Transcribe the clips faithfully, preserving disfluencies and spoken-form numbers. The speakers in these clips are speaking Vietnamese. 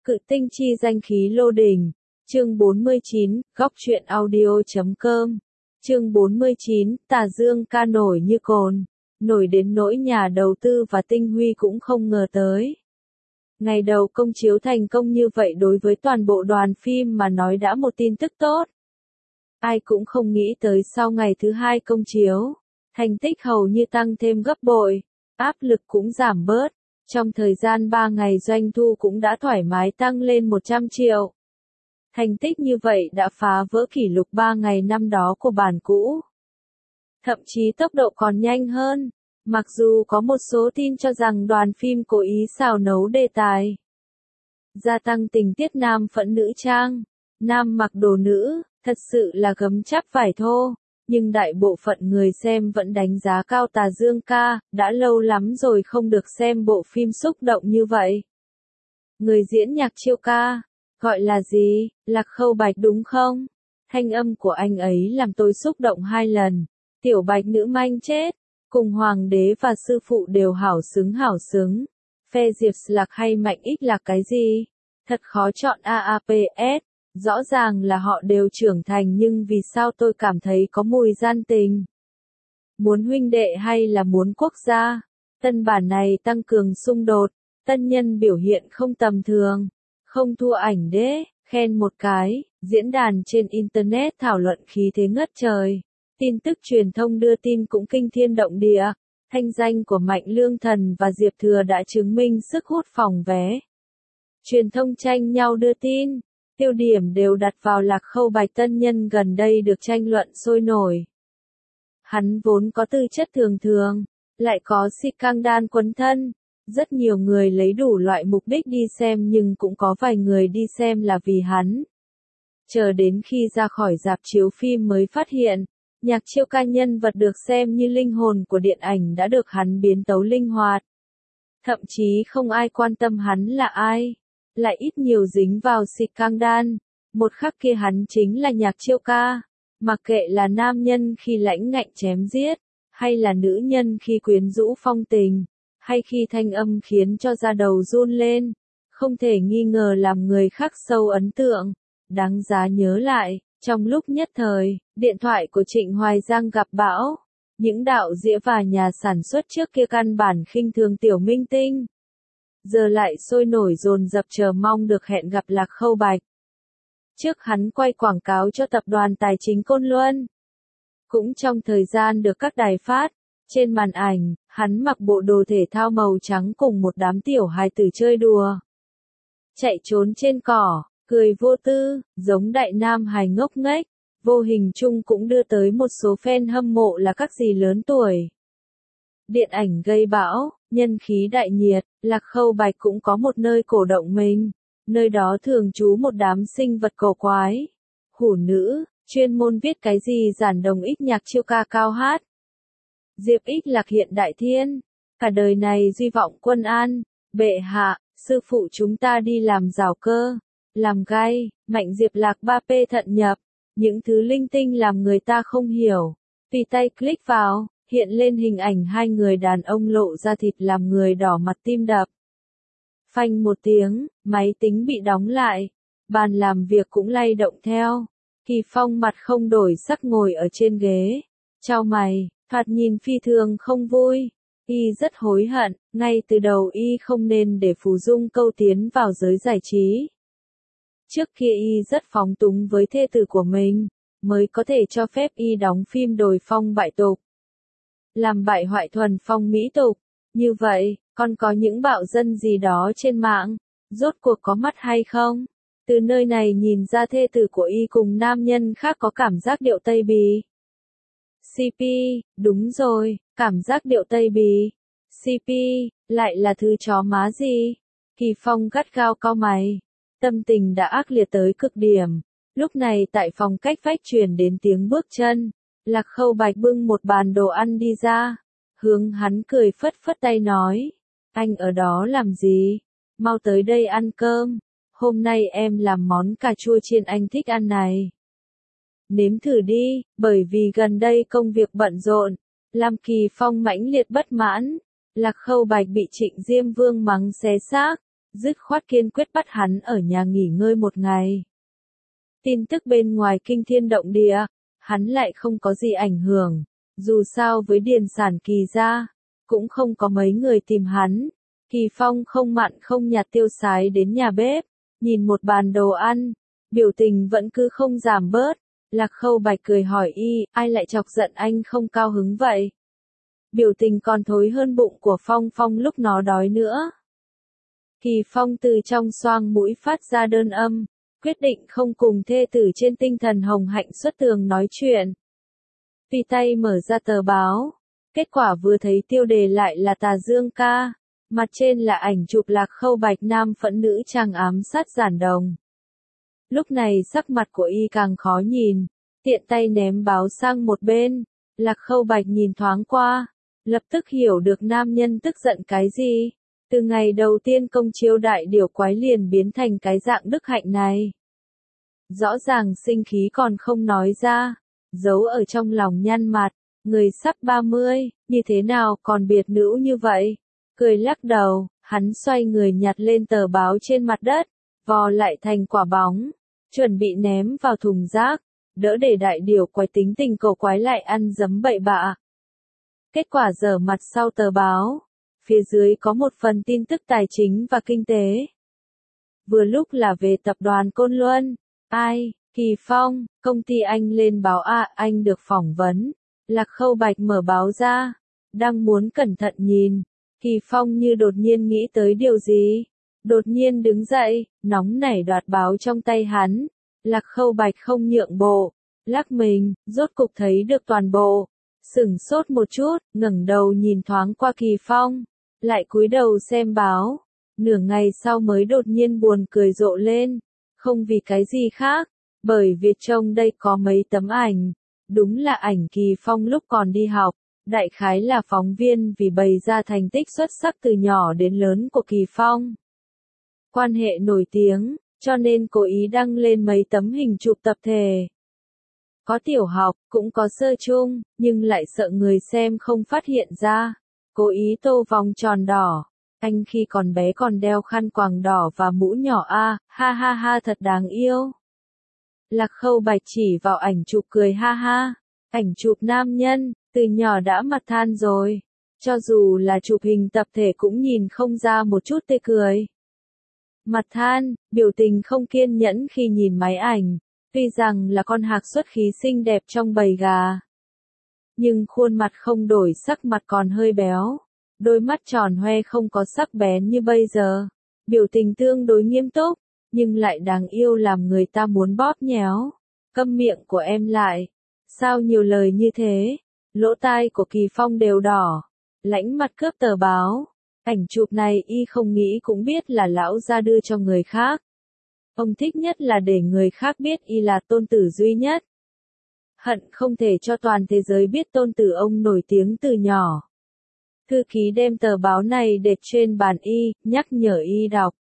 Cự tinh chi danh khí lô đình. Chương bốn mươi chín, góc truyện audio.com. Chương bốn mươi chín, Tà Dương ca nổi như cồn. Nổi đến nỗi nhà đầu tư và tinh huy cũng không ngờ tới. Ngày đầu công chiếu thành công như vậy đối với toàn bộ đoàn phim mà nói đã một tin tức tốt. Ai cũng không nghĩ tới sau ngày thứ hai công chiếu, thành tích hầu như tăng thêm gấp bội, áp lực cũng giảm bớt. Trong thời gian ba ngày doanh thu cũng đã thoải mái tăng lên một trăm triệu. Thành tích như vậy đã phá vỡ kỷ lục ba ngày năm đó của bản cũ. Thậm chí tốc độ còn nhanh hơn, mặc dù có một số tin cho rằng đoàn phim cố ý xào nấu đề tài. Gia tăng tình tiết nam phẫn nữ trang, nam mặc đồ nữ, thật sự là gấm chắp vải thô. Nhưng đại bộ phận người xem vẫn đánh giá cao Tà Dương ca, đã lâu lắm rồi không được xem bộ phim xúc động như vậy. Người diễn Nhạc Chiêu ca, gọi là gì, Lạc Khâu Bạch đúng không? Thanh âm của anh ấy làm tôi xúc động hai lần. Tiểu Bạch nữ manh chết, cùng hoàng đế và sư phụ đều hảo xứng hảo xứng. Phe Diệp Lạc hay Mạnh Ích là cái gì? Thật khó chọn a a pê ét. Rõ ràng là họ đều trưởng thành nhưng vì sao tôi cảm thấy có mùi gian tình? Muốn huynh đệ hay là muốn quốc gia? Tân bản này tăng cường xung đột, tân nhân biểu hiện không tầm thường, không thua ảnh đế, khen một cái, diễn đàn trên Internet thảo luận khí thế ngất trời. Tin tức truyền thông đưa tin cũng kinh thiên động địa, thanh danh của Mạnh Lương Thần và Diệp Thừa đã chứng minh sức hút phòng vé. Truyền thông tranh nhau đưa tin. Tiêu điểm đều đặt vào Lạc Khâu Bạch tân nhân gần đây được tranh luận sôi nổi. Hắn vốn có tư chất thường thường, lại có si căng đan quấn thân. Rất nhiều người lấy đủ loại mục đích đi xem nhưng cũng có vài người đi xem là vì hắn. Chờ đến khi ra khỏi rạp chiếu phim mới phát hiện, Nhạc Chiêu ca nhân vật được xem như linh hồn của điện ảnh đã được hắn biến tấu linh hoạt. Thậm chí không ai quan tâm hắn là ai. Lại ít nhiều dính vào xịt căng đan, một khắc kia hắn chính là Nhạc Chiêu ca, mặc kệ là nam nhân khi lãnh ngạnh chém giết, hay là nữ nhân khi quyến rũ phong tình, hay khi thanh âm khiến cho da đầu run lên, không thể nghi ngờ làm người khắc sâu ấn tượng. Đáng giá nhớ lại, trong lúc nhất thời, điện thoại của Trịnh Hoài Giang gặp bão, những đạo diễn và nhà sản xuất trước kia căn bản khinh thường tiểu minh tinh. Giờ lại sôi nổi dồn dập chờ mong được hẹn gặp Lạc Khâu Bạch. Trước hắn quay quảng cáo cho tập đoàn tài chính Côn Luân. Cũng trong thời gian được các đài phát, trên màn ảnh, hắn mặc bộ đồ thể thao màu trắng cùng một đám tiểu hài tử chơi đùa. Chạy trốn trên cỏ, cười vô tư, giống đại nam hài ngốc nghếch, vô hình chung cũng đưa tới một số fan hâm mộ là các dì lớn tuổi. Điện ảnh gây bão, nhân khí đại nhiệt, Lạc Khâu Bạch cũng có một nơi cổ động mình, nơi đó thường trú một đám sinh vật cổ quái, hủ nữ, chuyên môn viết cái gì giản đồng ích Nhạc Chiêu ca cao hát. Diệp Ích Lạc hiện đại thiên, cả đời này duy vọng quân an, bệ hạ, sư phụ chúng ta đi làm rào cơ, làm gai, Mạnh Diệp Lạc ba P thận nhập, những thứ linh tinh làm người ta không hiểu, tùy tay click vào. Hiện lên hình ảnh hai người đàn ông lộ ra thịt làm người đỏ mặt tim đập. Phanh một tiếng, máy tính bị đóng lại, bàn làm việc cũng lay động theo. Kỳ Phong mặt không đổi sắc ngồi ở trên ghế, chau mày, thoạt nhìn phi thường không vui. Y rất hối hận, ngay từ đầu Y không nên để Phù Dung Câu tiến vào giới giải trí. Trước kia Y rất phóng túng với thê tử của mình, mới có thể cho phép Y đóng phim đồi phong bại tục. Làm bại hoại thuần phong mỹ tục, như vậy, còn có những bạo dân gì đó trên mạng, rốt cuộc có mắt hay không? Từ nơi này nhìn ra thê tử của Y cùng nam nhân khác có cảm giác điệu Tây Bì. xê pê, đúng rồi, cảm giác điệu Tây Bì. xê pê, lại là thứ chó má gì? Kỳ Phong gắt gao cau mày, tâm tình đã ác liệt tới cực điểm. Lúc này tại phòng cách vách truyền đến tiếng bước chân. Lạc Khâu Bạch bưng một bàn đồ ăn đi ra, hướng hắn cười phất phất tay nói, anh ở đó làm gì, mau tới đây ăn cơm, hôm nay em làm món cà chua chiên anh thích ăn này. Nếm thử đi, bởi vì gần đây công việc bận rộn, làm Kỳ Phong mãnh liệt bất mãn, Lạc Khâu Bạch bị Trịnh Diêm Vương mắng xé xác, dứt khoát kiên quyết bắt hắn ở nhà nghỉ ngơi một ngày. Tin tức bên ngoài kinh thiên động địa, hắn lại không có gì ảnh hưởng, dù sao với điền sản Kỳ gia, cũng không có mấy người tìm hắn. Kỳ Phong không mặn không nhạt tiêu sái đến nhà bếp, nhìn một bàn đồ ăn, biểu tình vẫn cứ không giảm bớt. Lạc Khâu Bạch cười hỏi y, ai lại chọc giận anh không cao hứng vậy? Biểu tình còn thối hơn bụng của Phong Phong lúc nó đói nữa. Kỳ Phong từ trong xoang mũi phát ra đơn âm, quyết định không cùng thê tử trên tinh thần hồng hạnh xuất tường nói chuyện. Tùy tay mở ra tờ báo, kết quả vừa thấy tiêu đề lại là Tà Dương ca, mặt trên là ảnh chụp Lạc Khâu Bạch nam phẫn nữ trang ám sát Giản Đồng. Lúc này sắc mặt của y càng khó nhìn, tiện tay ném báo sang một bên. Lạc Khâu Bạch nhìn thoáng qua, lập tức hiểu được nam nhân tức giận cái gì. Từ ngày đầu tiên công chiếu đại điểu quái liền biến thành cái dạng đức hạnh này. Rõ ràng sinh khí còn không nói ra, giấu ở trong lòng nhăn mặt, người sắp ba mươi, như thế nào còn biệt nữ như vậy? Cười lắc đầu, hắn xoay người nhặt lên tờ báo trên mặt đất, vò lại thành quả bóng, chuẩn bị ném vào thùng rác, đỡ để đại điểu quái tính tình cổ quái lại ăn dấm bậy bạ. Kết quả dở mặt sau tờ báo, phía dưới có một phần tin tức tài chính và kinh tế. Vừa lúc là về tập đoàn Côn Luân. Ai, Kỳ Phong, công ty anh lên báo à, anh được phỏng vấn. Lạc Khâu Bạch mở báo ra, đang muốn cẩn thận nhìn. Kỳ Phong như đột nhiên nghĩ tới điều gì. Đột nhiên đứng dậy, nóng nảy đoạt báo trong tay hắn. Lạc Khâu Bạch không nhượng bộ, lắc mình, rốt cục thấy được toàn bộ. Sửng sốt một chút, ngẩng đầu nhìn thoáng qua Kỳ Phong, lại cúi đầu xem báo. Nửa ngày sau mới đột nhiên buồn cười rộ lên, không vì cái gì khác, bởi vì trông đây có mấy tấm ảnh, đúng là ảnh Kỳ Phong lúc còn đi học, đại khái là phóng viên vì bày ra thành tích xuất sắc từ nhỏ đến lớn của Kỳ Phong. Quan hệ nổi tiếng, cho nên cố ý đăng lên mấy tấm hình chụp tập thể. Có tiểu học, cũng có sơ trung, nhưng lại sợ người xem không phát hiện ra. Cố ý tô vòng tròn đỏ. Anh khi còn bé còn đeo khăn quàng đỏ và mũ nhỏ a, ha ha ha thật đáng yêu. Lạc Khâu Bạch chỉ vào ảnh chụp cười ha ha. Ảnh chụp nam nhân, từ nhỏ đã mặt than rồi. Cho dù là chụp hình tập thể cũng nhìn không ra một chút tê cười. Mặt than, biểu tình không kiên nhẫn khi nhìn máy ảnh. Tuy rằng là con hạc xuất khí xinh đẹp trong bầy gà, nhưng khuôn mặt không đổi sắc, mặt còn hơi béo, đôi mắt tròn hoe không có sắc bén như bây giờ, biểu tình tương đối nghiêm túc, nhưng lại đáng yêu làm người ta muốn bóp nhéo. Câm miệng của em lại, sao nhiều lời như thế? Lỗ tai của Kỳ Phong đều đỏ, lãnh mặt cướp tờ báo. Ảnh chụp này y không nghĩ cũng biết là lão gia đưa cho người khác. Ông thích nhất là để người khác biết y là tôn tử duy nhất. Hận không thể cho toàn thế giới biết tôn tử ông nổi tiếng từ nhỏ. Thư ký đem tờ báo này để trên bàn y, nhắc nhở y đọc.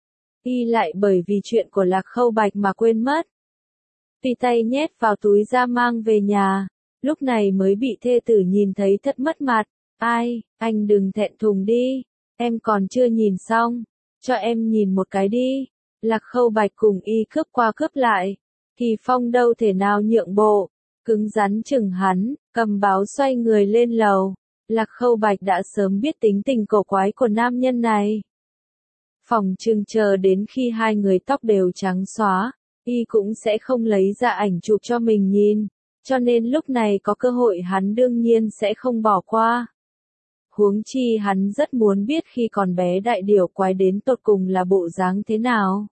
Y lại bởi vì chuyện của Lạc Khâu Bạch mà quên mất. Tùy tay nhét vào túi ra mang về nhà, lúc này mới bị thê tử nhìn thấy thất mất mặt. Ai, anh đừng thẹn thùng đi, em còn chưa nhìn xong, cho em nhìn một cái đi. Lạc Khâu Bạch cùng y cướp qua cướp lại, Kỳ Phong đâu thể nào nhượng bộ, cứng rắn chừng hắn, cầm báo xoay người lên lầu. Lạc Khâu Bạch đã sớm biết tính tình cổ quái của nam nhân này. Phòng trưng chờ đến khi hai người tóc đều trắng xóa, y cũng sẽ không lấy ra ảnh chụp cho mình nhìn, cho nên lúc này có cơ hội hắn đương nhiên sẽ không bỏ qua. Huống chi hắn rất muốn biết khi còn bé đại điểu quái đến tột cùng là bộ dáng thế nào.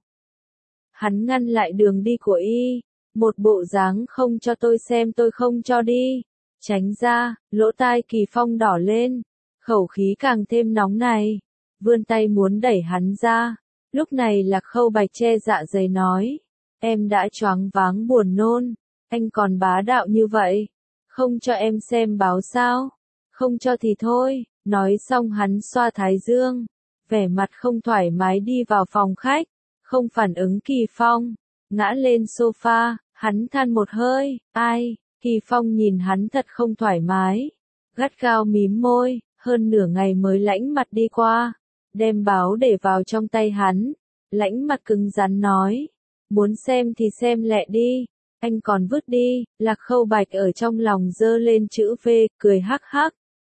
Hắn ngăn lại đường đi của y, một bộ dáng không cho tôi xem tôi không cho đi. Tránh ra, lỗ tai Kỳ Phong đỏ lên, khẩu khí càng thêm nóng này, vươn tay muốn đẩy hắn ra. Lúc này Lạc Khâu Bạch che dạ dày nói, em đã choáng váng buồn nôn, anh còn bá đạo như vậy, không cho em xem báo sao, không cho thì thôi. Nói xong hắn xoa thái dương, vẻ mặt không thoải mái đi vào phòng khách, không phản ứng Kỳ Phong, ngã lên sofa, hắn than một hơi, ai, Kỳ Phong nhìn hắn thật không thoải mái, gắt gao mím môi, hơn nửa ngày mới lãnh mặt đi qua, đem báo để vào trong tay hắn, lãnh mặt cứng rắn nói, muốn xem thì xem lẹ đi, anh còn vứt đi. Lạc Khâu Bạch ở trong lòng giơ lên chữ V, cười hắc hắc.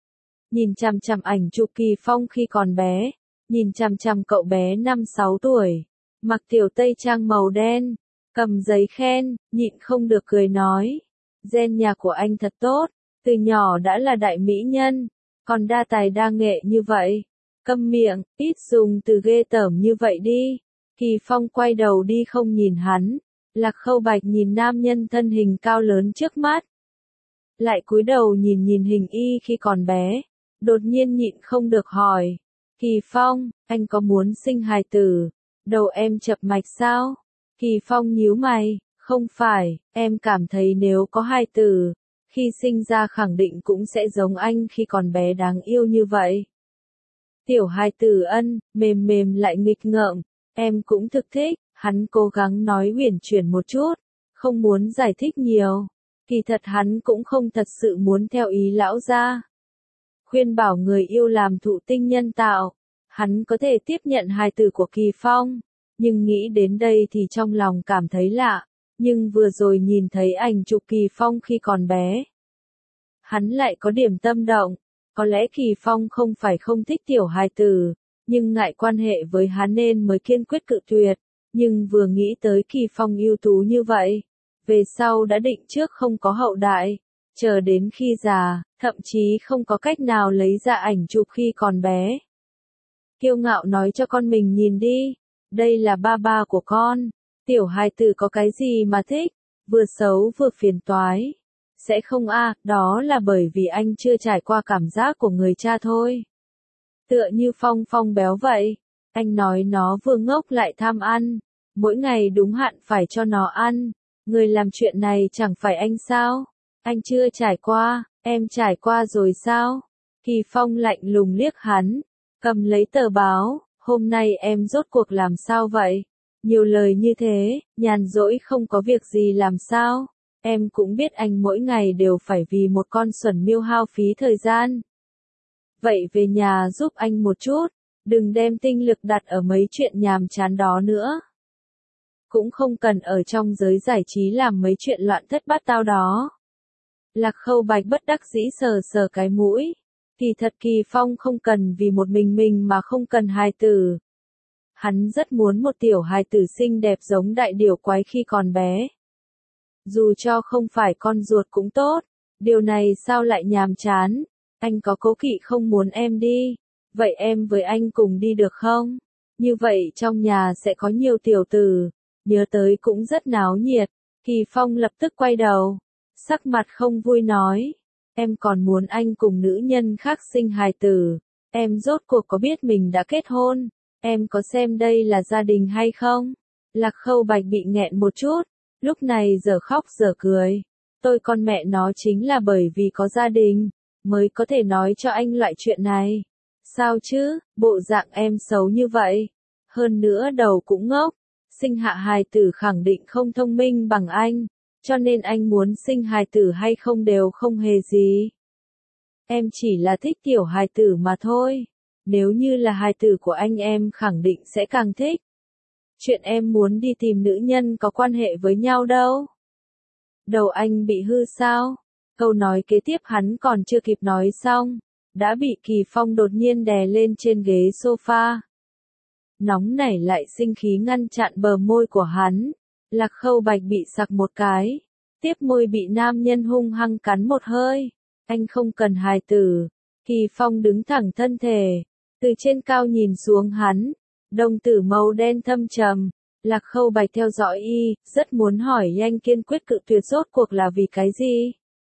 Nhìn chằm chằm ảnh chụp Kỳ Phong khi còn bé, nhìn chằm chằm cậu bé năm sáu tuổi, mặc tiểu tây trang màu đen, cầm giấy khen, nhịn không được cười nói, gen nhà của anh thật tốt, từ nhỏ đã là đại mỹ nhân, còn đa tài đa nghệ như vậy. Câm miệng, ít dùng từ ghê tởm như vậy đi. Kỳ Phong quay đầu đi không nhìn hắn. Lạc Khâu Bạch nhìn nam nhân thân hình cao lớn trước mắt, lại cúi đầu nhìn nhìn hình y khi còn bé, đột nhiên nhịn không được hỏi, Kỳ Phong, anh có muốn sinh hài tử? Đầu em chập mạch sao? Kỳ Phong nhíu mày, không phải, em cảm thấy nếu có hài tử, khi sinh ra khẳng định cũng sẽ giống anh khi còn bé đáng yêu như vậy. Tiểu hài tử ân, mềm mềm lại nghịch ngợm, em cũng thực thích. Hắn cố gắng nói huyền chuyển một chút, không muốn giải thích nhiều. Kỳ thật hắn cũng không thật sự muốn theo ý lão gia. Khuyên bảo người yêu làm thụ tinh nhân tạo. Hắn có thể tiếp nhận hài tử của Kỳ Phong, nhưng nghĩ đến đây thì trong lòng cảm thấy lạ. Nhưng vừa rồi nhìn thấy ảnh chụp Kỳ Phong khi còn bé, hắn lại có điểm tâm động. Có lẽ Kỳ Phong không phải không thích tiểu hài tử, nhưng ngại quan hệ với hắn nên mới kiên quyết cự tuyệt. Nhưng vừa nghĩ tới Kỳ Phong ưu tú như vậy, về sau đã định trước không có hậu đại, chờ đến khi già, thậm chí không có cách nào lấy ra ảnh chụp khi còn bé. Kiêu ngạo nói cho con mình nhìn đi, đây là ba ba của con, tiểu hài tử có cái gì mà thích, vừa xấu vừa phiền toái. Sẽ không a, à, đó là bởi vì anh chưa trải qua cảm giác của người cha thôi. Tựa như Phong Phong béo vậy. Anh nói nó vừa ngốc lại tham ăn, mỗi ngày đúng hạn phải cho nó ăn, người làm chuyện này chẳng phải anh sao? Anh chưa trải qua, em trải qua rồi sao? Kỳ Phong lạnh lùng liếc hắn, cầm lấy tờ báo, hôm nay em rốt cuộc làm sao vậy? Nhiều lời như thế, nhàn rỗi không có việc gì làm sao? Em cũng biết anh mỗi ngày đều phải vì một con xuẩn miêu hao phí thời gian. Vậy về nhà giúp anh một chút. Đừng đem tinh lực đặt ở mấy chuyện nhàm chán đó nữa. Cũng không cần ở trong giới giải trí làm mấy chuyện loạn thất bát tao đó. Lạc Khâu Bạch bất đắc dĩ sờ sờ cái mũi. Kỳ thật Kỳ Phong không cần vì một mình mình mà không cần hài tử. Hắn rất muốn một tiểu hài tử xinh đẹp giống đại điểu quái khi còn bé. Dù cho không phải con ruột cũng tốt. Điều này sao lại nhàm chán? Anh có cố kỵ không muốn em đi? Vậy em với anh cùng đi được không? Như vậy trong nhà sẽ có nhiều tiểu tử, nhớ tới cũng rất náo nhiệt. Kỳ Phong lập tức quay đầu, sắc mặt không vui nói, em còn muốn anh cùng nữ nhân khác sinh hài tử, em rốt cuộc có biết mình đã kết hôn, em có xem đây là gia đình hay không? Lạc Khâu Bạch bị nghẹn một chút, lúc này giờ khóc giờ cười, tôi con mẹ nó chính là bởi vì có gia đình, mới có thể nói cho anh loại chuyện này. Sao chứ, bộ dạng em xấu như vậy. Hơn nữa đầu cũng ngốc. Sinh hạ hài tử khẳng định không thông minh bằng anh. Cho nên anh muốn sinh hài tử hay không đều không hề gì. Em chỉ là thích tiểu hài tử mà thôi. Nếu như là hài tử của anh em khẳng định sẽ càng thích. Chuyện em muốn đi tìm nữ nhân có quan hệ với nhau đâu. Đầu anh bị hư sao? Câu nói kế tiếp hắn còn chưa kịp nói xong. Đã bị Kỳ Phong đột nhiên đè lên trên ghế sofa. Nóng nảy lại sinh khí ngăn chặn bờ môi của hắn. Lạc Khâu Bạch bị sặc một cái. Tiếp môi bị nam nhân hung hăng cắn một hơi. Anh không cần hài tử. Kỳ Phong đứng thẳng thân thể. Từ trên cao nhìn xuống hắn. Đồng tử màu đen thâm trầm. Lạc Khâu Bạch theo dõi y, rất muốn hỏi anh kiên quyết cự tuyệt rốt cuộc là vì cái gì?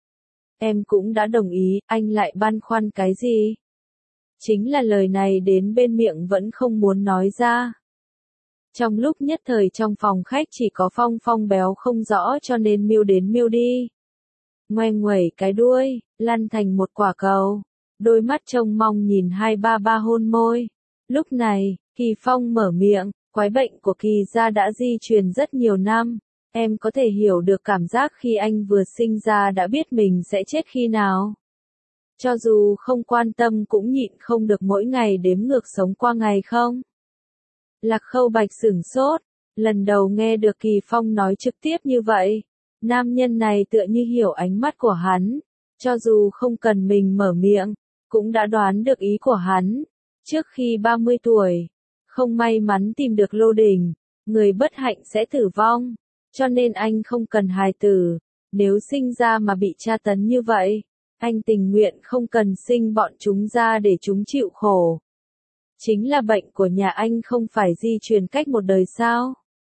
Em cũng đã đồng ý, anh lại băn khoăn cái gì? Chính là lời này đến bên miệng vẫn không muốn nói ra. Trong lúc nhất thời trong phòng khách chỉ có Phong Phong béo không rõ cho nên miêu đến miêu đi. Ngoe nguẩy cái đuôi, lăn thành một quả cầu. Đôi mắt trông mong nhìn hai ba ba hôn môi. Lúc này, Kỳ Phong mở miệng, quái bệnh của Kỳ gia đã di truyền rất nhiều năm. Em có thể hiểu được cảm giác khi anh vừa sinh ra đã biết mình sẽ chết khi nào. Cho dù không quan tâm cũng nhịn không được mỗi ngày đếm ngược sống qua ngày không? Lạc Khâu Bạch sửng sốt, lần đầu nghe được Kỳ Phong nói trực tiếp như vậy. Nam nhân này tựa như hiểu ánh mắt của hắn, cho dù không cần mình mở miệng, cũng đã đoán được ý của hắn. Trước khi ba mươi tuổi, không may mắn tìm được Lô Đình, người bất hạnh sẽ tử vong, cho nên anh không cần hài tử. Nếu sinh ra mà bị tra tấn như vậy, anh tình nguyện không cần sinh bọn chúng ra để chúng chịu khổ. Chính là bệnh của nhà anh không phải di truyền cách một đời sao?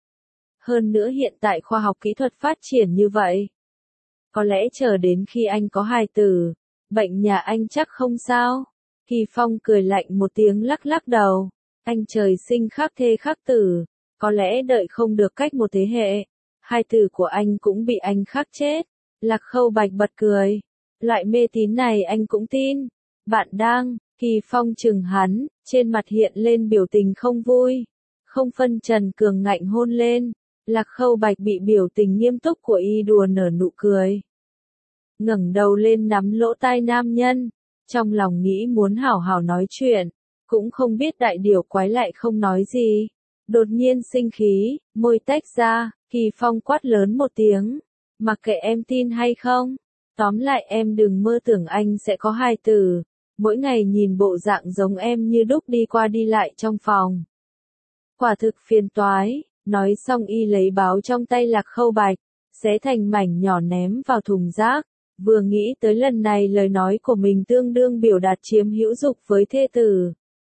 Hơn nữa hiện tại khoa học kỹ thuật phát triển như vậy. Có lẽ chờ đến khi anh có hài tử, bệnh nhà anh chắc không sao. Kỳ Phong cười lạnh một tiếng lắc lắc đầu. Anh trời sinh khắc thê khắc tử, có lẽ đợi không được cách một thế hệ, hai tử của anh cũng bị anh khắc chết. Lạc Khâu Bạch bật cười. Loại mê tín này anh cũng tin. Bạn đang, Kỳ Phong chừng hắn, trên mặt hiện lên biểu tình không vui. Không phân trần cường ngạnh hôn lên. Lạc Khâu Bạch bị biểu tình nghiêm túc của y đùa nở nụ cười. Ngẩng đầu lên nắm lỗ tai nam nhân, trong lòng nghĩ muốn hảo hảo nói chuyện, cũng không biết đại điều quái lại không nói gì. Đột nhiên sinh khí, môi tách ra, Kỳ Phong quát lớn một tiếng. Mặc kệ em tin hay không, tóm lại em đừng mơ tưởng anh sẽ có hài tử. Mỗi ngày nhìn bộ dạng giống em như đúc đi qua đi lại trong phòng. Quả thực phiền toái. Nói xong y lấy báo trong tay Lạc Khâu Bạch, xé thành mảnh nhỏ ném vào thùng rác. Vừa nghĩ tới lần này lời nói của mình tương đương biểu đạt chiếm hữu dục với thê tử.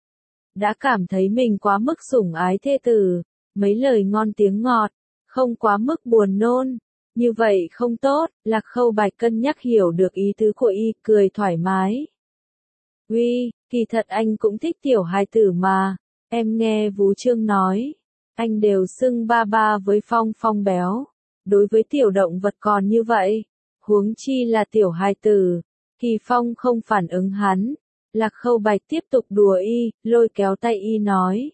Đã cảm thấy mình quá mức sủng ái thê tử, mấy lời ngon tiếng ngọt, không quá mức buồn nôn. Như vậy không tốt, Lạc Khâu Bạch cân nhắc hiểu được ý tứ của y, cười thoải mái. Uy, kỳ thật anh cũng thích tiểu hài tử mà, em nghe Vú Trương nói. Anh đều xưng ba ba với Phong Phong béo. Đối với tiểu động vật còn như vậy, huống chi là tiểu hài tử. Kỳ Phong không phản ứng hắn. Lạc Khâu Bạch tiếp tục đùa y, lôi kéo tay y nói.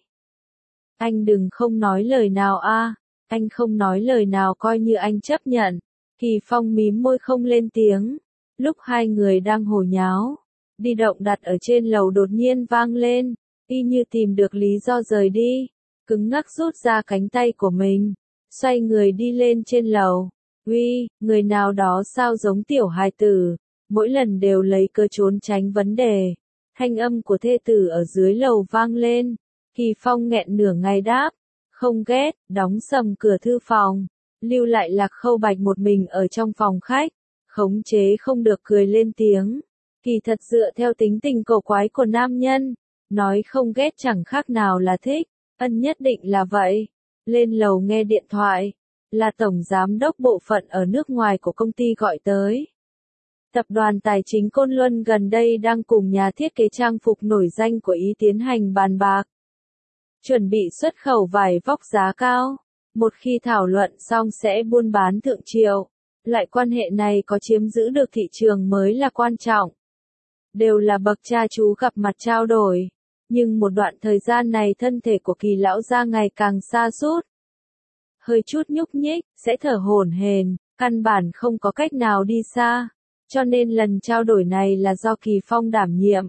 Anh đừng không nói lời nào a, anh không nói lời nào coi như anh chấp nhận. Kỳ Phong mím môi không lên tiếng. Lúc hai người đang hồ nháo, di động đặt ở trên lầu đột nhiên vang lên, y như tìm được lý do rời đi. Cứng ngắc rút ra cánh tay của mình, xoay người đi lên trên lầu. Uy, người nào đó sao giống tiểu hài tử, mỗi lần đều lấy cớ trốn tránh vấn đề. Thanh âm của thê tử ở dưới lầu vang lên. Kỳ Phong nghẹn nửa ngày đáp, không ghét, đóng sầm cửa thư phòng, lưu lại Lạc Khâu Bạch một mình ở trong phòng khách, khống chế không được cười lên tiếng. Kỳ thật dựa theo tính tình cổ quái của nam nhân, nói không ghét chẳng khác nào là thích. Ân nhất định là vậy. Lên lầu nghe điện thoại, là tổng giám đốc bộ phận ở nước ngoài của công ty gọi tới. Tập đoàn Tài chính Côn Luân gần đây đang cùng nhà thiết kế trang phục nổi danh của Ý tiến hành bàn bạc. Chuẩn bị xuất khẩu vải vóc giá cao. Một khi thảo luận xong sẽ buôn bán thượng triệu. Lại quan hệ này có chiếm giữ được thị trường mới là quan trọng. Đều là bậc cha chú gặp mặt trao đổi. Nhưng một đoạn thời gian này thân thể của Kỳ lão gia ngày càng sa sút. Hơi chút nhúc nhích, sẽ thở hổn hển, căn bản không có cách nào đi xa. Cho nên lần trao đổi này là do Kỳ Phong đảm nhiệm.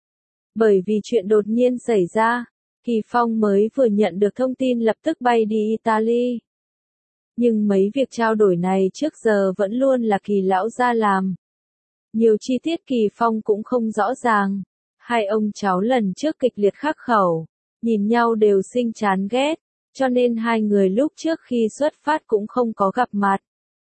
Bởi vì chuyện đột nhiên xảy ra, Kỳ Phong mới vừa nhận được thông tin lập tức bay đi Italy. Nhưng mấy việc trao đổi này trước giờ vẫn luôn là Kỳ lão gia làm. Nhiều chi tiết Kỳ Phong cũng không rõ ràng. Hai ông cháu lần trước kịch liệt khắc khẩu, nhìn nhau đều sinh chán ghét, cho nên hai người lúc trước khi xuất phát cũng không có gặp mặt.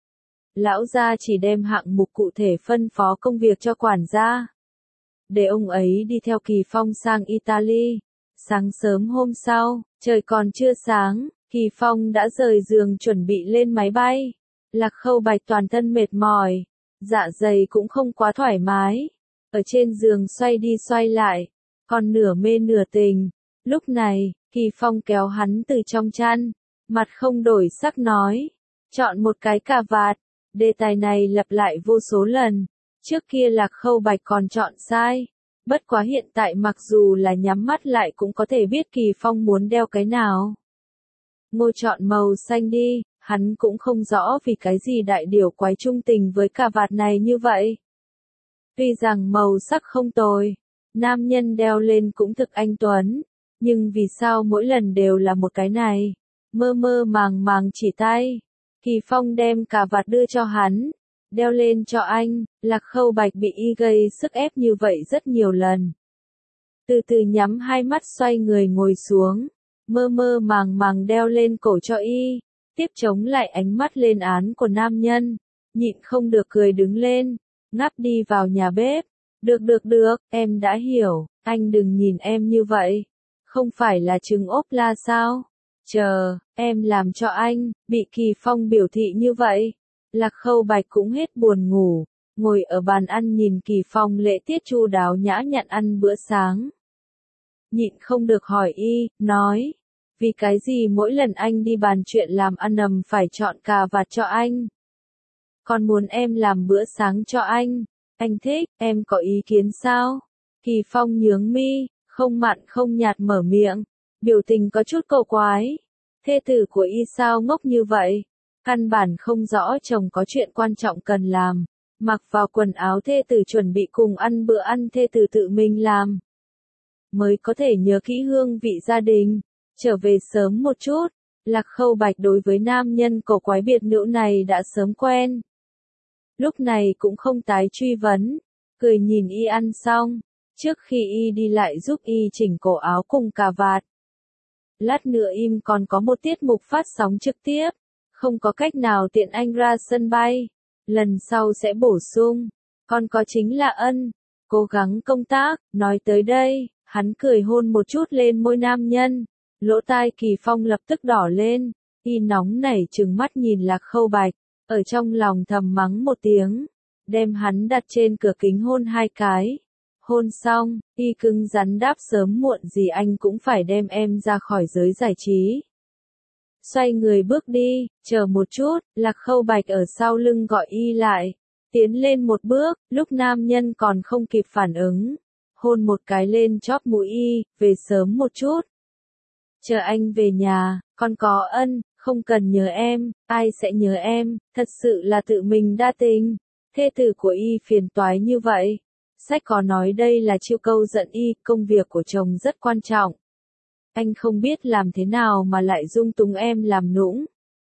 Lão gia chỉ đem hạng mục cụ thể phân phó công việc cho quản gia, để ông ấy đi theo Kỳ Phong sang Italy. Sáng sớm hôm sau, trời còn chưa sáng, Kỳ Phong đã rời giường chuẩn bị lên máy bay. Lạc Khâu Bạch toàn thân mệt mỏi, dạ dày cũng không quá thoải mái. Ở trên giường xoay đi xoay lại, còn nửa mê nửa tình. Lúc này, Kỳ Phong kéo hắn từ trong chăn, mặt không đổi sắc nói, chọn một cái cà vạt. Đề tài này lặp lại vô số lần, trước kia Lạc Khâu Bạch còn chọn sai. Bất quá hiện tại mặc dù là nhắm mắt lại cũng có thể biết Kỳ Phong muốn đeo cái nào. Ngô chọn màu xanh đi, hắn cũng không rõ vì cái gì đại điều quái trung tình với cà vạt này như vậy. Tuy rằng màu sắc không tồi, nam nhân đeo lên cũng thực anh tuấn, nhưng vì sao mỗi lần đều là một cái này? Mơ mơ màng màng chỉ tay. Kỳ Phong đem cà vạt đưa cho hắn, đeo lên cho anh. Lạc Khâu Bạch bị y gây sức ép như vậy rất nhiều lần. Từ từ nhắm hai mắt xoay người ngồi xuống, mơ mơ màng màng đeo lên cổ cho y, tiếp chống lại ánh mắt lên án của nam nhân, nhịn không được cười đứng lên, ngáp đi vào nhà bếp. Được được được, em đã hiểu, anh đừng nhìn em như vậy. Không phải là trứng ốp la sao? Chờ, em làm cho anh. Bị Kỳ Phong biểu thị như vậy, Lạc Khâu Bạch cũng hết buồn ngủ, ngồi ở bàn ăn nhìn Kỳ Phong lễ tiết chu đáo nhã nhặn ăn bữa sáng. Nhịn không được hỏi y, nói, vì cái gì mỗi lần anh đi bàn chuyện làm ăn ầm phải chọn cà vạt cho anh? Còn muốn em làm bữa sáng cho anh, anh thích, em có ý kiến sao? Kỳ Phong nhướng mi, không mặn không nhạt mở miệng, biểu tình có chút cầu quái. Thê tử của y sao ngốc như vậy? Căn bản không rõ chồng có chuyện quan trọng cần làm, mặc vào quần áo thê tử chuẩn bị cùng ăn bữa ăn thê tử tự mình làm. Mới có thể nhớ kỹ hương vị gia đình, trở về sớm một chút. Lạc Khâu Bạch đối với nam nhân cổ quái biệt nữ này đã sớm quen. Lúc này cũng không tái truy vấn, cười nhìn y ăn xong, trước khi y đi lại giúp y chỉnh cổ áo cùng cà vạt. Lát nữa im còn có một tiết mục phát sóng trực tiếp, không có cách nào tiện anh ra sân bay, lần sau sẽ bổ sung, còn có chính là ân, cố gắng công tác. Nói tới đây, hắn cười hôn một chút lên môi nam nhân, lỗ tai Kỳ Phong lập tức đỏ lên, y nóng nảy trừng mắt nhìn Lạc Khâu Bạch, ở trong lòng thầm mắng một tiếng, đem hắn đặt trên cửa kính hôn hai cái. Hôn xong, y cứng rắn đáp sớm muộn gì anh cũng phải đem em ra khỏi giới giải trí. Xoay người bước đi, chờ một chút, Lạc Khâu Bạch ở sau lưng gọi y lại, tiến lên một bước, lúc nam nhân còn không kịp phản ứng, hôn một cái lên chóp mũi y, về sớm một chút. Chờ anh về nhà, còn có ân, không cần nhớ em, ai sẽ nhớ em, thật sự là tự mình đa tình. Thê tử của y phiền toái như vậy. Sách có nói đây là chiêu câu giận y, công việc của chồng rất quan trọng. Anh không biết làm thế nào mà lại dung túng em làm nũng.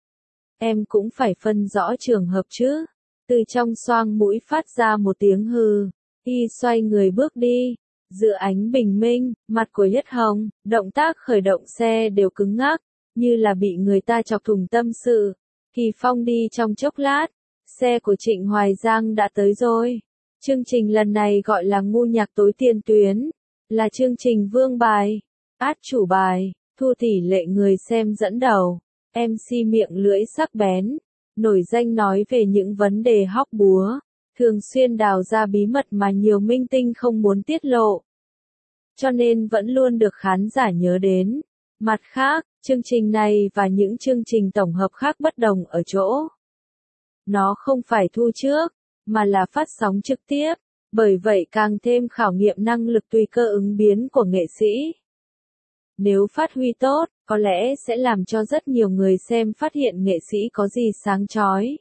Em cũng phải phân rõ trường hợp chứ. Từ trong xoang mũi phát ra một tiếng hừ, y xoay người bước đi. Giữa ánh bình minh, mặt của Nhất Hồng, động tác khởi động xe đều cứng ngắc, như là bị người ta chọc thủng tâm sự. Kỳ Phong đi trong chốc lát, xe của Trịnh Hoài Giang đã tới rồi. Chương trình lần này gọi là ngu nhạc tối tiền tuyến, là chương trình vương bài, át chủ bài, thu tỷ lệ người xem dẫn đầu, em xê miệng lưỡi sắc bén, nổi danh nói về những vấn đề hóc búa, thường xuyên đào ra bí mật mà nhiều minh tinh không muốn tiết lộ. Cho nên vẫn luôn được khán giả nhớ đến. Mặt khác, chương trình này và những chương trình tổng hợp khác bất đồng ở chỗ. Nó không phải thu trước, mà là phát sóng trực tiếp, bởi vậy càng thêm khảo nghiệm năng lực tùy cơ ứng biến của nghệ sĩ. Nếu phát huy tốt, có lẽ sẽ làm cho rất nhiều người xem phát hiện nghệ sĩ có gì sáng chói.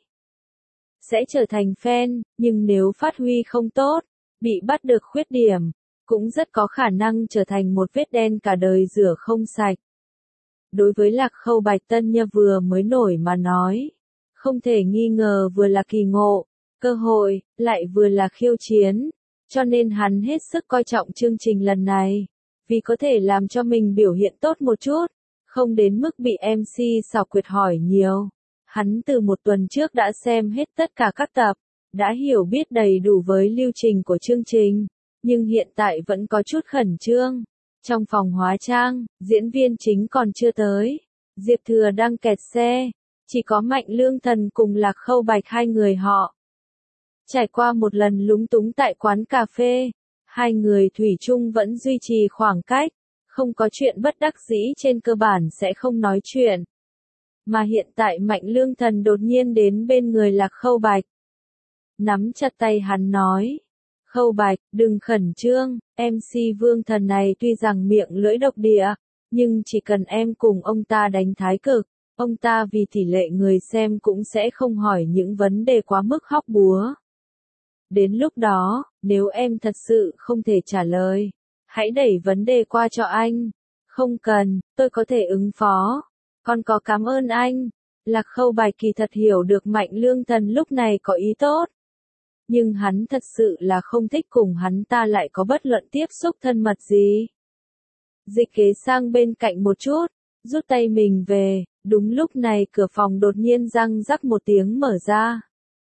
Sẽ trở thành fan, nhưng nếu phát huy không tốt, bị bắt được khuyết điểm, cũng rất có khả năng trở thành một vết đen cả đời rửa không sạch. Đối với Lạc Khâu Bạch tân nha vừa mới nổi mà nói, không thể nghi ngờ vừa là kỳ ngộ, cơ hội, lại vừa là khiêu chiến, cho nên hắn hết sức coi trọng chương trình lần này, vì có thể làm cho mình biểu hiện tốt một chút, không đến mức bị em xê xảo quyệt hỏi nhiều. Hắn từ một tuần trước đã xem hết tất cả các tập, đã hiểu biết đầy đủ với lưu trình của chương trình, nhưng hiện tại vẫn có chút khẩn trương. Trong phòng hóa trang, diễn viên chính còn chưa tới, Diệp Thừa đang kẹt xe, chỉ có Mạnh Lương Thần cùng Lạc Khâu Bạch hai người họ. Trải qua một lần lúng túng tại quán cà phê, hai người thủy chung vẫn duy trì khoảng cách, không có chuyện bất đắc dĩ trên cơ bản sẽ không nói chuyện. Mà hiện tại Mạnh Lương Thần đột nhiên đến bên người Lạc Khâu Bạch. Nắm chặt tay hắn nói, Khâu Bạch, đừng khẩn trương, em xê Vương Thần này tuy rằng miệng lưỡi độc địa, nhưng chỉ cần em cùng ông ta đánh thái cực, ông ta vì tỷ lệ người xem cũng sẽ không hỏi những vấn đề quá mức hóc búa. Đến lúc đó, nếu em thật sự không thể trả lời, hãy đẩy vấn đề qua cho anh. Không cần, tôi có thể ứng phó. Con có cảm ơn anh. Lạc Khâu Bạch kỳ thật hiểu được Mạnh Lương Thần lúc này có ý tốt. Nhưng hắn thật sự là không thích cùng hắn ta lại có bất luận tiếp xúc thân mật gì. Dịch kế sang bên cạnh một chút, rút tay mình về, đúng lúc này cửa phòng đột nhiên răng rắc một tiếng mở ra.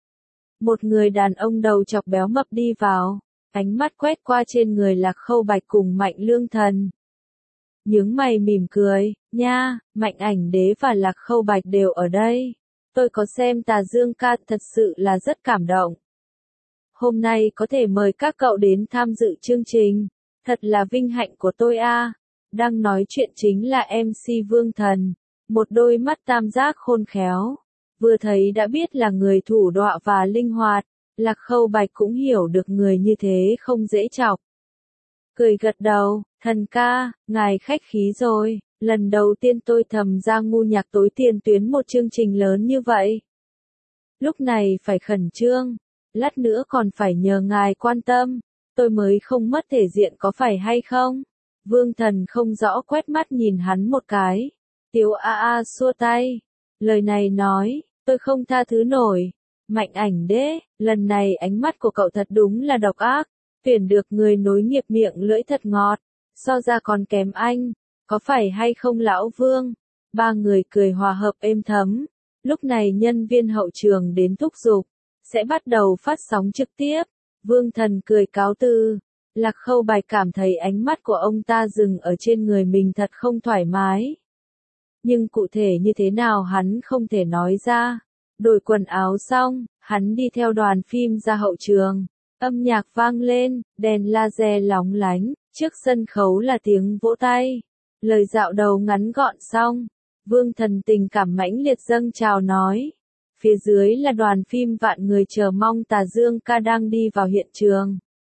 Một người đàn ông đầu chọc béo mập đi vào, ánh mắt quét qua trên người Lạc Khâu Bạch cùng Mạnh Lương Thần. Nhướng mày mỉm cười, nha, Mạnh Ảnh Đế và Lạc Khâu Bạch đều ở đây. Tôi có xem Tà Dương ca, thật sự là rất cảm động. Hôm nay có thể mời các cậu đến tham dự chương trình, thật là vinh hạnh của tôi a. Đang nói chuyện chính là em xê Vương Thần, một đôi mắt tam giác khôn khéo. Vừa thấy đã biết là người thủ đoạn và linh hoạt, Lạc Khâu Bạch cũng hiểu được người như thế không dễ chọc. Cười gật đầu, thần ca, ngài khách khí rồi, lần đầu tiên tôi thầm ra ngu nhạc tối tiền tuyến một chương trình lớn như vậy. Lúc này phải khẩn trương, lát nữa còn phải nhờ ngài quan tâm, tôi mới không mất thể diện có phải hay không? Vương Thần không rõ quét mắt nhìn hắn một cái, Tiếu a a xua tay, lời này nói, tôi không tha thứ nổi. Mạnh Ảnh Đế, lần này ánh mắt của cậu thật đúng là độc ác, tuyển được người nối nghiệp miệng lưỡi thật ngọt, so ra còn kém anh, có phải hay không lão Vương? Ba người cười hòa hợp êm thấm, lúc này nhân viên hậu trường đến thúc giục, sẽ bắt đầu phát sóng trực tiếp, Vương Thần cười cáo từ. Lạc Khâu Bạch cảm thấy ánh mắt của ông ta dừng ở trên người mình thật không thoải mái. Nhưng cụ thể như thế nào hắn không thể nói ra. Đổi quần áo xong, hắn đi theo đoàn phim ra hậu trường. Âm nhạc vang lên, đèn laser lóng lánh, trước sân khấu là tiếng vỗ tay. Lời dạo đầu ngắn gọn xong, Vương Thần tình cảm mãnh liệt dâng trào nói. Phía dưới là đoàn phim vạn người chờ mong Tà Dương ca đang đi vào hiện trường.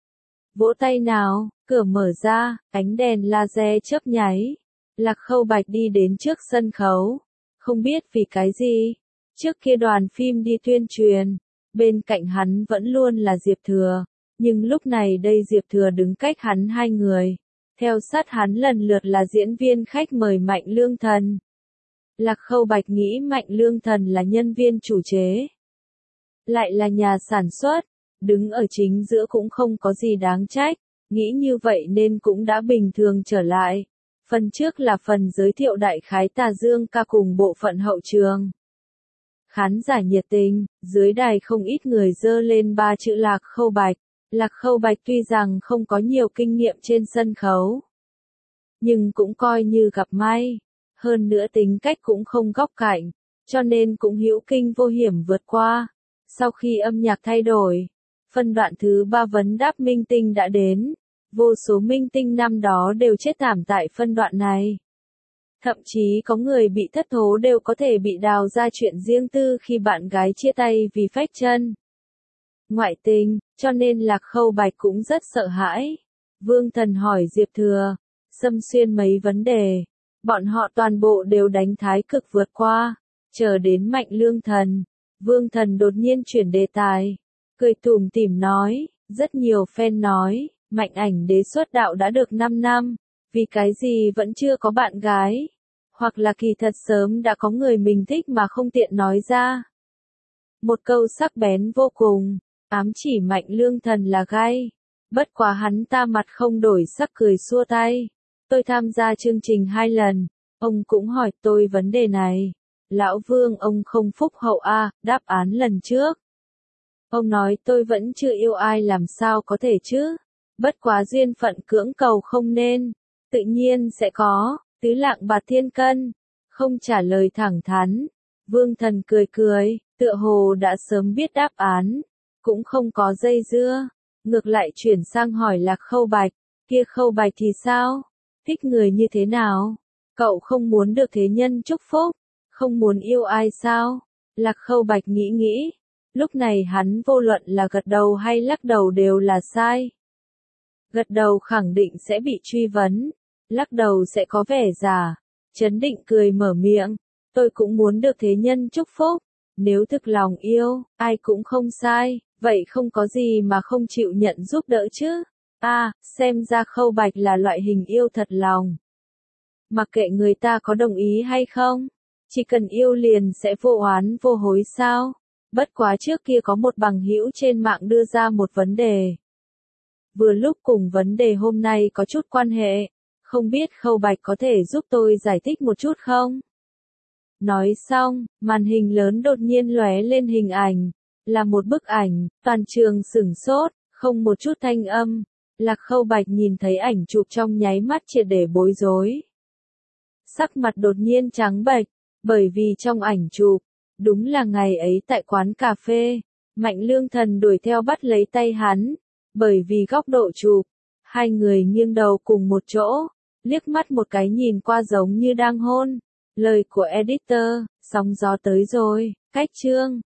Vỗ tay nào, cửa mở ra, ánh đèn laser chớp nháy. Lạc Khâu Bạch đi đến trước sân khấu. Không biết vì cái gì, trước kia đoàn phim đi tuyên truyền, bên cạnh hắn vẫn luôn là Diệp Thừa. Nhưng lúc này đây Diệp Thừa đứng cách hắn hai người. Theo sát hắn lần lượt là diễn viên khách mời Mạnh Lương Thần. Lạc Khâu Bạch nghĩ Mạnh Lương Thần là nhân viên chủ chế, lại là nhà sản xuất, đứng ở chính giữa cũng không có gì đáng trách, nghĩ như vậy nên cũng đã bình thường trở lại. Phần trước là phần giới thiệu đại khái Tà Dương ca cùng bộ phận hậu trường. Khán giả nhiệt tình, dưới đài không ít người giơ lên ba chữ Lạc Khâu Bạch. Lạc Khâu Bạch tuy rằng không có nhiều kinh nghiệm trên sân khấu, nhưng cũng coi như gặp may. Hơn nữa tính cách cũng không góc cạnh, cho nên cũng hữu kinh vô hiểm vượt qua. Sau khi âm nhạc thay đổi, phân đoạn thứ ba vấn đáp minh tinh đã đến. Vô số minh tinh năm đó đều chết thảm tại phân đoạn này. Thậm chí có người bị thất thố đều có thể bị đào ra chuyện riêng tư khi bạn gái chia tay vì phách chân. Ngoại tình, cho nên Lạc Khâu Bạch cũng rất sợ hãi. Vương Thần hỏi Diệp Thừa, xâm xuyên mấy vấn đề. Bọn họ toàn bộ đều đánh thái cực vượt qua. Chờ đến Mạnh Lương Thần, Vương Thần đột nhiên chuyển đề tài. Cười tủm tỉm nói, rất nhiều fan nói, Mạnh Ảnh Đế xuất đạo đã được năm năm, vì cái gì vẫn chưa có bạn gái. Hoặc là kỳ thật sớm đã có người mình thích mà không tiện nói ra. Một câu sắc bén vô cùng, ám chỉ Mạnh Lương Thần là gay. Bất quá hắn ta mặt không đổi sắc cười xua tay. Tôi tham gia chương trình hai lần, ông cũng hỏi tôi vấn đề này. Lão Vương ông không phúc hậu a, à, đáp án lần trước. Ông nói tôi vẫn chưa yêu ai làm sao có thể chứ. Bất quá duyên phận cưỡng cầu không nên, tự nhiên sẽ có, tứ lạng bạc thiên cân. Không trả lời thẳng thắn. Vương Thần cười cười, tựa hồ đã sớm biết đáp án, cũng không có dây dưa. Ngược lại chuyển sang hỏi Lạc Khâu Bạch, kia Khâu Bạch thì sao? Thích người như thế nào? Cậu không muốn được thế nhân chúc phúc, không muốn yêu ai sao? Lạc Khâu Bạch nghĩ nghĩ, lúc này hắn vô luận là gật đầu hay lắc đầu đều là sai. Gật đầu khẳng định sẽ bị truy vấn, lắc đầu sẽ có vẻ giả. Trấn định cười mở miệng, tôi cũng muốn được thế nhân chúc phúc, nếu thực lòng yêu, ai cũng không sai. vậy không có gì mà không chịu nhận giúp đỡ chứ. À, xem ra Khâu Bạch là loại hình yêu thật lòng. Mặc kệ người ta có đồng ý hay không, chỉ cần yêu liền sẽ vô oán vô hối sao. Bất quá trước kia có một bằng hữu trên mạng đưa ra một vấn đề. Vừa lúc cùng vấn đề hôm nay có chút quan hệ, không biết Khâu Bạch có thể giúp tôi giải thích một chút không? Nói xong, màn hình lớn đột nhiên lóe lên hình ảnh, là một bức ảnh, toàn trường sửng sốt, không một chút thanh âm. Lạc Khâu Bạch nhìn thấy ảnh chụp trong nháy mắt triệt để bối rối. Sắc mặt đột nhiên trắng bệch, bởi vì trong ảnh chụp, đúng là ngày ấy tại quán cà phê, Mạnh Lương Thần đuổi theo bắt lấy tay hắn, bởi vì góc độ chụp, hai người nghiêng đầu cùng một chỗ, liếc mắt một cái nhìn qua giống như đang hôn. Lời của editor, sóng gió tới rồi, cách chương.